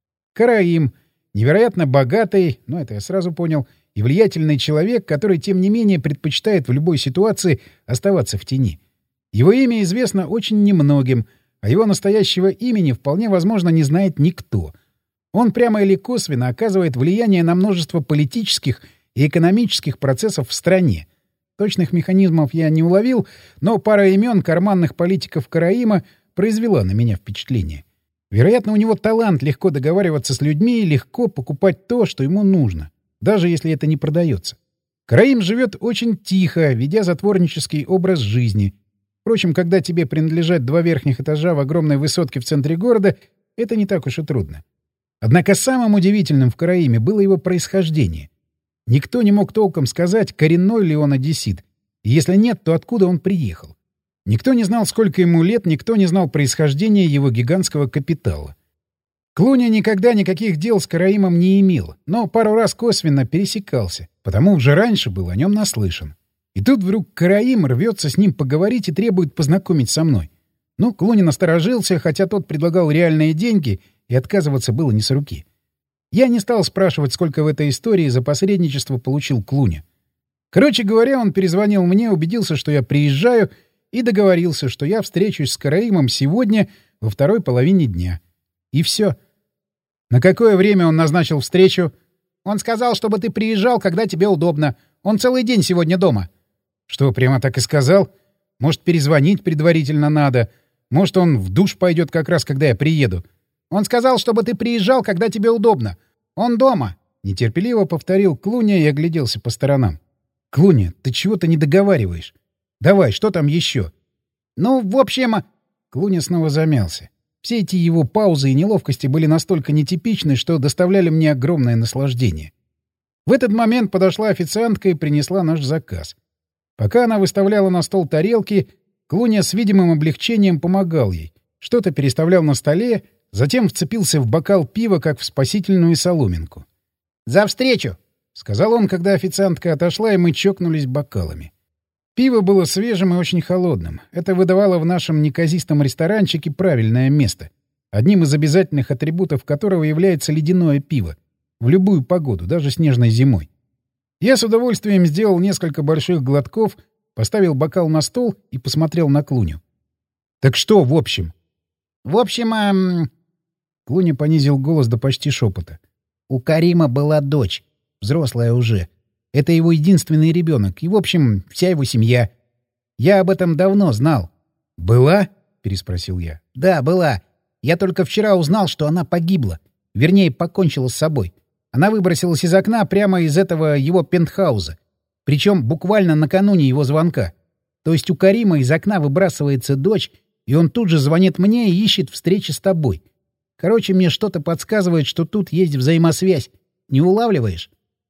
Караим — невероятно богатый, ну это я сразу понял, и влиятельный человек, который, тем не менее, предпочитает в любой ситуации оставаться в тени. Его имя известно очень немногим, а его настоящего имени вполне возможно не знает никто. Он прямо или косвенно оказывает влияние на множество политических и экономических процессов в стране. Точных механизмов я не уловил, но пара имен карманных политиков Караима произвела на меня впечатление. Вероятно, у него талант легко договариваться с людьми и легко покупать то, что ему нужно, даже если это не продается. Караим живет очень тихо, ведя затворнический образ жизни. Впрочем, когда тебе принадлежат 2 верхних этажа в огромной высотке в центре города, это не так уж и трудно. Однако самым удивительным в Караиме было его происхождение. Никто не мог толком сказать, коренной ли он одессит, и если нет, то откуда он приехал. Никто не знал, сколько ему лет, никто не знал происхождения его гигантского капитала. Клуня никогда никаких дел с Караимом не имел, но пару раз косвенно пересекался, потому уже раньше был о нем наслышан. И тут вдруг Караим рвется с ним поговорить и требует познакомить со мной. Ну, Клуня насторожился, хотя тот предлагал реальные деньги, и отказываться было не с руки. Я не стал спрашивать, сколько в этой истории за посредничество получил Клуня. Короче говоря, он перезвонил мне, убедился, что я приезжаю, и договорился, что я встречусь с Караимом сегодня во второй половине дня. И все. На какое время он назначил встречу? Он сказал, чтобы ты приезжал, когда тебе удобно. Он целый день сегодня дома. Что, прямо так и сказал? Может, перезвонить предварительно надо? Может, он в душ пойдет как раз, когда я приеду? Он сказал, чтобы ты приезжал, когда тебе удобно. Он дома. Нетерпеливо повторил Клуня и огляделся по сторонам. Клуня, ты чего-то не договариваешь. Давай, что там еще? Ну, в общем... Клуня снова замялся. Все эти его паузы и неловкости были настолько нетипичны, что доставляли мне огромное наслаждение. В этот момент подошла официантка и принесла наш заказ. Пока она выставляла на стол тарелки, Клуня с видимым облегчением помогал ей. Что-то переставлял на столе, затем вцепился в бокал пива, как в спасительную соломинку. «За встречу!» — сказал он, когда официантка отошла, и мы чокнулись бокалами. Пиво было свежим и очень холодным. Это выдавало в нашем неказистом ресторанчике правильное место, одним из обязательных атрибутов которого является ледяное пиво. В любую погоду, даже снежной зимой. Я с удовольствием сделал несколько больших глотков, поставил бокал на стол и посмотрел на Клуню. «Так что, в общем?» «В общем, Клуня понизил голос до почти шепота. «У Карима была дочь, взрослая уже. Это его единственный ребенок, и, в общем, вся его семья. Я об этом давно знал». «Была?» — переспросил я. «Да, была. Я только вчера узнал, что она погибла. Вернее, покончила с собой. Она выбросилась из окна прямо из этого его пентхауза. Причем буквально накануне его звонка. То есть у Карима из окна выбрасывается дочь, и он тут же звонит мне и ищет встречи с тобой. Короче, мне что-то подсказывает, что тут есть взаимосвязь. Не улавливаешь?»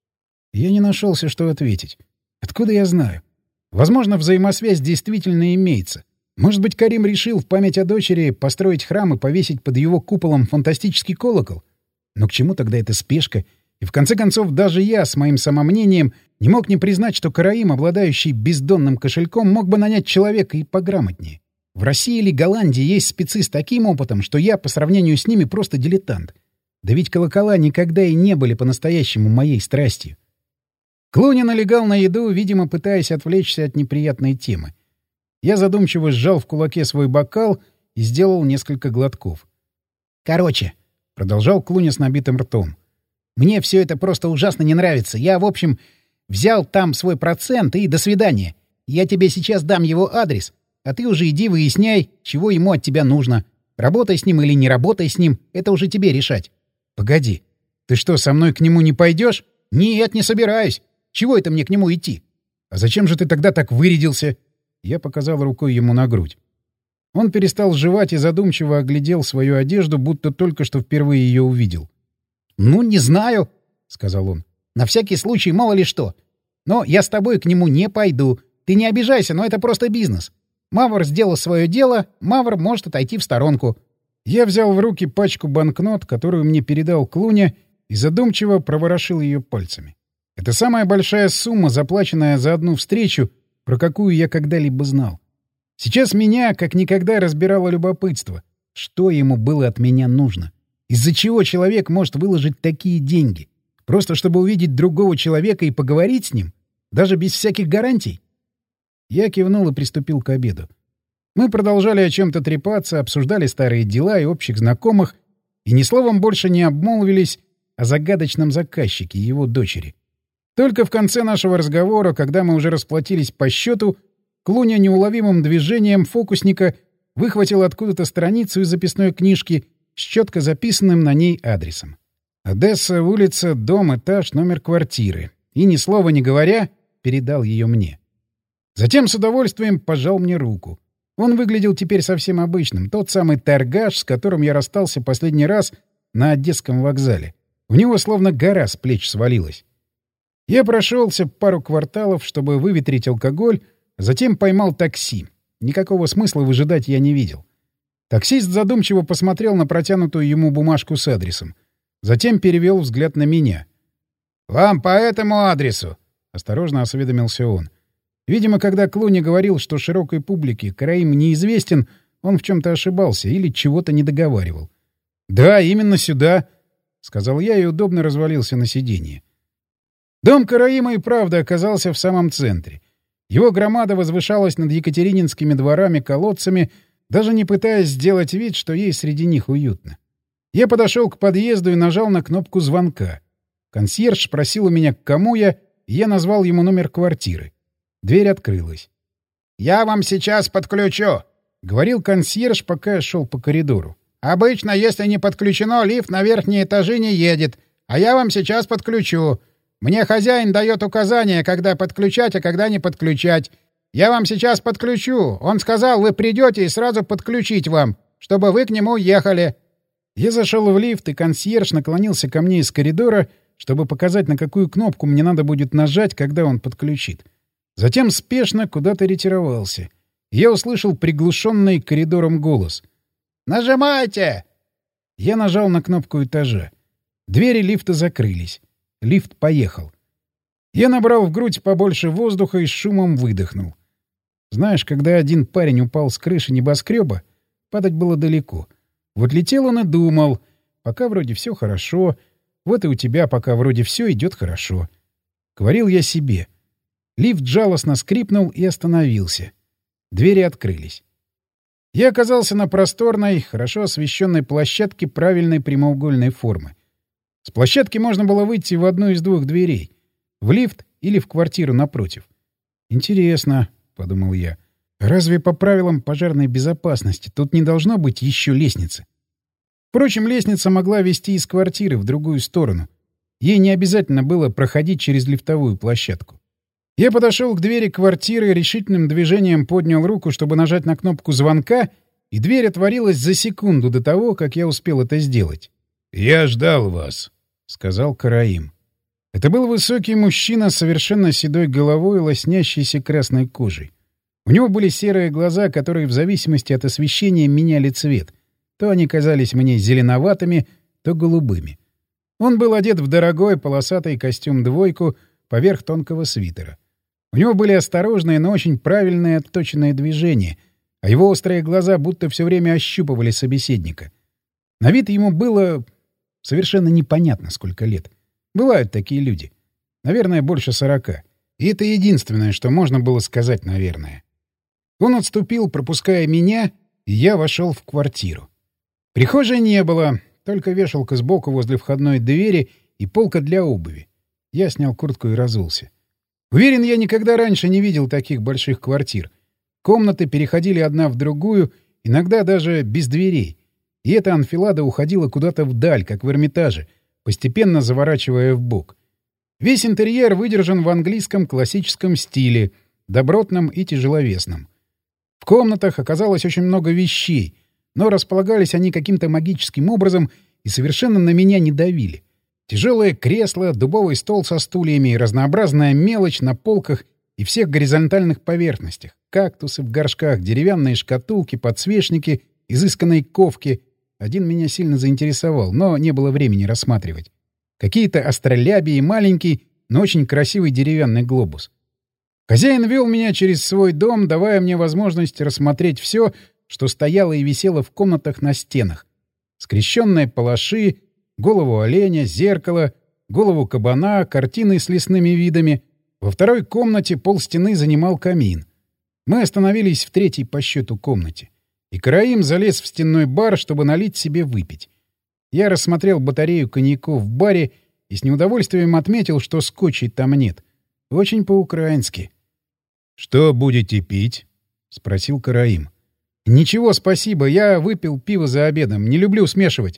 Я не нашелся, что ответить. Откуда я знаю? Возможно, взаимосвязь действительно имеется. Может быть, Карим решил в память о дочери построить храм и повесить под его куполом фантастический колокол? Но к чему тогда эта спешка? И в конце концов, даже я, с моим самомнением, не мог не признать, что Караим, обладающий бездонным кошельком, мог бы нанять человека и пограмотнее. В России или Голландии есть спецы с таким опытом, что я, по сравнению с ними, просто дилетант. Да ведь колокола никогда и не были по-настоящему моей страстью. Клуня налегал на еду, видимо, пытаясь отвлечься от неприятной темы. Я задумчиво сжал в кулаке свой бокал и сделал несколько глотков. «Короче», — продолжал Клуня с набитым ртом, — «мне все это просто ужасно не нравится. Я, в общем, взял там свой процент и до свидания. Я тебе сейчас дам его адрес, а ты уже иди выясняй, чего ему от тебя нужно. Работай с ним или не работай с ним, это уже тебе решать». «Погоди, ты что, со мной к нему не пойдешь?» «Нет, не собираюсь. Чего это мне к нему идти?» «А зачем же ты тогда так вырядился?» Я показал рукой ему на грудь. Он перестал жевать и задумчиво оглядел свою одежду, будто только что впервые ее увидел. «Ну, не знаю», — сказал он. «На всякий случай, мало ли что. Но я с тобой к нему не пойду. Ты не обижайся, но это просто бизнес. Мавр сделал свое дело, Мавр может отойти в сторонку». Я взял в руки пачку банкнот, которую мне передал Клуня, и задумчиво проворошил ее пальцами. Это самая большая сумма, заплаченная за одну встречу, про какую я когда-либо знал. Сейчас меня как никогда разбирало любопытство. Что ему было от меня нужно? Из-за чего человек может выложить такие деньги? Просто чтобы увидеть другого человека и поговорить с ним? Даже без всяких гарантий? Я кивнул и приступил к обеду. Мы продолжали о чем-то трепаться, обсуждали старые дела и общих знакомых, и ни словом больше не обмолвились о загадочном заказчике и его дочери. Только в конце нашего разговора, когда мы уже расплатились по счету, Клуня неуловимым движением фокусника выхватил откуда-то страницу из записной книжки с четко записанным на ней адресом. Одесса, улица, дом, этаж, номер квартиры. И, ни слова не говоря, передал ее мне. Затем с удовольствием пожал мне руку. Он выглядел теперь совсем обычным, тот самый торгаш, с которым я расстался последний раз на Одесском вокзале. У него словно гора с плеч свалилась. Я прошелся пару кварталов, чтобы выветрить алкоголь, затем поймал такси. Никакого смысла выжидать я не видел. Таксист задумчиво посмотрел на протянутую ему бумажку с адресом. Затем перевел взгляд на меня. «Вам по этому адресу?» — осторожно осведомился он. Видимо, когда Клуни говорил, что широкой публике Караим неизвестен, он в чем-то ошибался или чего-то не договаривал. «Да, именно сюда», — сказал я и удобно развалился на сиденье. Дом Караима и правда оказался в самом центре. Его громада возвышалась над екатерининскими дворами-колодцами, даже не пытаясь сделать вид, что ей среди них уютно. Я подошел к подъезду и нажал на кнопку звонка. Консьерж спросил у меня, к кому я, и я назвал ему номер квартиры. Дверь открылась. «Я вам сейчас подключу», — говорил консьерж, пока я шел по коридору. «Обычно, если не подключено, лифт на верхние этажи не едет, а я вам сейчас подключу. Мне хозяин дает указания, когда подключать, а когда не подключать. Я вам сейчас подключу. Он сказал, вы придете и сразу подключить вам, чтобы вы к нему ехали». Я зашел в лифт, и консьерж наклонился ко мне из коридора, чтобы показать, на какую кнопку мне надо будет нажать, когда он подключит. Затем спешно куда-то ретировался. Я услышал приглушенный коридором голос. «Нажимайте!» Я нажал на кнопку этажа. Двери лифта закрылись. Лифт поехал. Я набрал в грудь побольше воздуха и с шумом выдохнул. Знаешь, когда один парень упал с крыши небоскреба, падать было далеко. Вот летел он и думал, пока вроде все хорошо, вот и у тебя пока вроде все идет хорошо. Говорил я себе. Лифт жалостно скрипнул и остановился. Двери открылись. Я оказался на просторной, хорошо освещенной площадке правильной прямоугольной формы. С площадки можно было выйти в одну из двух дверей — в лифт или в квартиру напротив. «Интересно», — подумал я, — «разве по правилам пожарной безопасности тут не должно быть еще лестницы?» Впрочем, лестница могла вести из квартиры в другую сторону. Ей не обязательно было проходить через лифтовую площадку. Я подошел к двери квартиры, решительным движением поднял руку, чтобы нажать на кнопку звонка, и дверь отворилась за секунду до того, как я успел это сделать. «Я ждал вас», — сказал Караим. Это был высокий мужчина с совершенно седой головой и лоснящейся красной кожей. У него были серые глаза, которые в зависимости от освещения меняли цвет. То они казались мне зеленоватыми, то голубыми. Он был одет в дорогой полосатый костюм-двойку поверх тонкого свитера. У него были осторожные, но очень правильные отточенные движения, а его острые глаза будто все время ощупывали собеседника. На вид ему было совершенно непонятно, сколько лет. Бывают такие люди. Наверное, больше 40. И это единственное, что можно было сказать, наверное. Он отступил, пропуская меня, и я вошел в квартиру. Прихожей не было, только вешалка сбоку возле входной двери и полка для обуви. Я снял куртку и разулся. Уверен, я никогда раньше не видел таких больших квартир. Комнаты переходили одна в другую, иногда даже без дверей. И эта анфилада уходила куда-то вдаль, как в Эрмитаже, постепенно заворачивая вбок. Весь интерьер выдержан в английском классическом стиле, добротном и тяжеловесном. В комнатах оказалось очень много вещей, но располагались они каким-то магическим образом и совершенно на меня не давили. Тяжелое кресло, дубовый стол со стульями, разнообразная мелочь на полках и всех горизонтальных поверхностях. Кактусы в горшках, деревянные шкатулки, подсвечники, изысканные ковки. Один меня сильно заинтересовал, но не было времени рассматривать. Какие-то астролябии, маленький, но очень красивый деревянный глобус. Хозяин вел меня через свой дом, давая мне возможность рассмотреть все, что стояло и висело в комнатах на стенах. Скрещенные палаши, голову оленя, зеркало, голову кабана, картины с лесными видами. Во второй комнате полстены занимал камин. Мы остановились в третьей по счету комнате. И Караим залез в стенной бар, чтобы налить себе выпить. Я рассмотрел батарею коньяков в баре и с неудовольствием отметил, что скотчей там нет. Очень по-украински. — Что будете пить? — спросил Караим. — Ничего, спасибо. Я выпил пиво за обедом. Не люблю смешивать.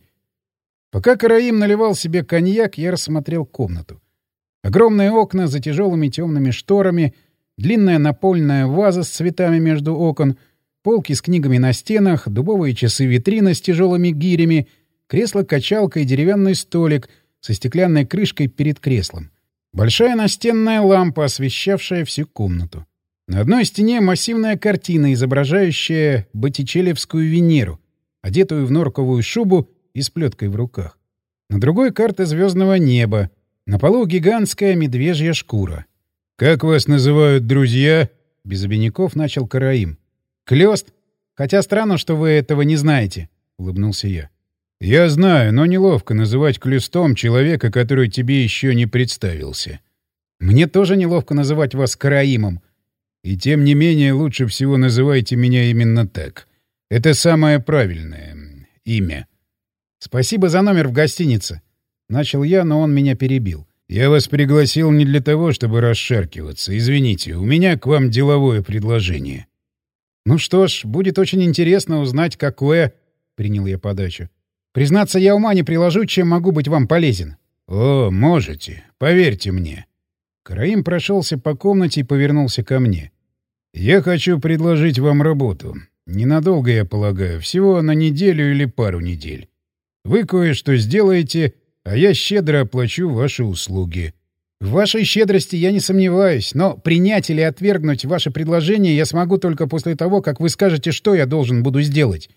Пока Караим наливал себе коньяк, я рассмотрел комнату. Огромные окна за тяжелыми темными шторами, длинная напольная ваза с цветами между окон, полки с книгами на стенах, дубовые часы-витрина с тяжелыми гирями, кресло-качалка и деревянный столик со стеклянной крышкой перед креслом. Большая настенная лампа, освещавшая всю комнату. На одной стене массивная картина, изображающая Боттичеллевскую Венеру, одетую в норковую шубу и с плеткой в руках. На другой — карта звездного неба. На полу гигантская медвежья шкура. «Как вас называют друзья?» — без обиняков начал Караим. «Клёст. Хотя странно, что вы этого не знаете», — улыбнулся я. «Я знаю, но неловко называть Клёстом человека, который тебе еще не представился». «Мне тоже неловко называть вас Караимом». «И тем не менее лучше всего называйте меня именно так. Это самое правильное имя». «Спасибо за номер в гостинице». Начал я, но он меня перебил. «Я вас пригласил не для того, чтобы расшаркиваться. Извините, у меня к вам деловое предложение». «Ну что ж, будет очень интересно узнать, какое...» — принял я подачу. «Признаться, я ума не приложу, чем могу быть вам полезен». «О, можете. Поверьте мне». Караим прошелся по комнате и повернулся ко мне. «Я хочу предложить вам работу. Ненадолго, я полагаю, всего на неделю или пару недель. Вы кое-что сделаете, а я щедро оплачу ваши услуги». «В вашей щедрости я не сомневаюсь, но принять или отвергнуть ваше предложение я смогу только после того, как вы скажете, что я должен буду сделать».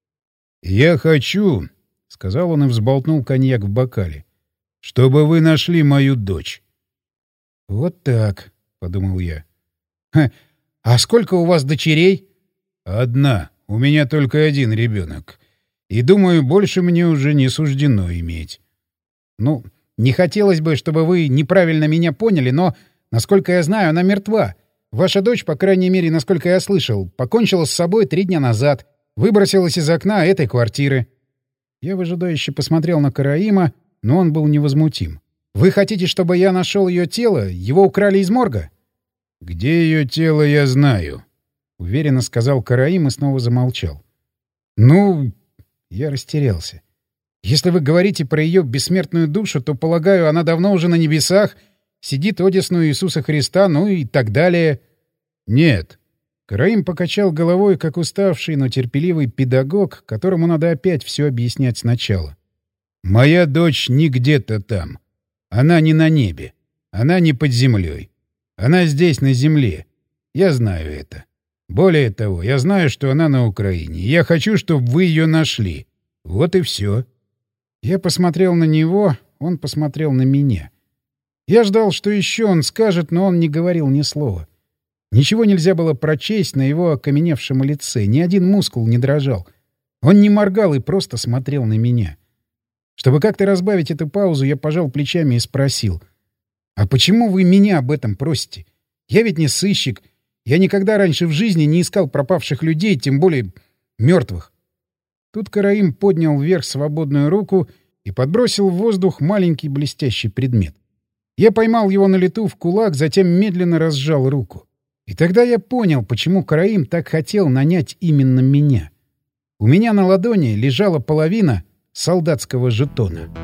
«Я хочу», — сказал он и взболтнул коньяк в бокале, — «чтобы вы нашли мою дочь». «Вот так», — подумал я. «Ха, а сколько у вас дочерей?» «Одна. У меня только один ребенок. И, думаю, больше мне уже не суждено иметь». «Ну, не хотелось бы, чтобы вы неправильно меня поняли, но, насколько я знаю, она мертва. Ваша дочь, по крайней мере, насколько я слышал, покончила с собой 3 дня назад, выбросилась из окна этой квартиры». Я выжидающе посмотрел на Караима, но он был невозмутим. «Вы хотите, чтобы я нашел ее тело? Его украли из морга?» «Где ее тело, я знаю», — уверенно сказал Караим и снова замолчал. «Ну...» — я растерялся. «Если вы говорите про ее бессмертную душу, то, полагаю, она давно уже на небесах, сидит одесную Иисуса Христа, ну и так далее». «Нет». Караим покачал головой, как уставший, но терпеливый педагог, которому надо опять все объяснять сначала. «Моя дочь не где-то там. Она не на небе. Она не под землей. Она здесь, на земле. Я знаю это. Более того, я знаю, что она на Украине. Я хочу, чтобы вы ее нашли. Вот и все». Я посмотрел на него, он посмотрел на меня. Я ждал, что еще он скажет, но он не говорил ни слова. Ничего нельзя было прочесть на его окаменевшем лице, ни один мускул не дрожал. Он не моргал и просто смотрел на меня. Чтобы как-то разбавить эту паузу, я пожал плечами и спросил: «А почему вы меня об этом просите? Я ведь не сыщик. Я никогда раньше в жизни не искал пропавших людей, тем более мертвых». Тут Караим поднял вверх свободную руку и подбросил в воздух маленький блестящий предмет. Я поймал его на лету в кулак, затем медленно разжал руку. И тогда я понял, почему Караим так хотел нанять именно меня. У меня на ладони лежала половина солдатского жетона.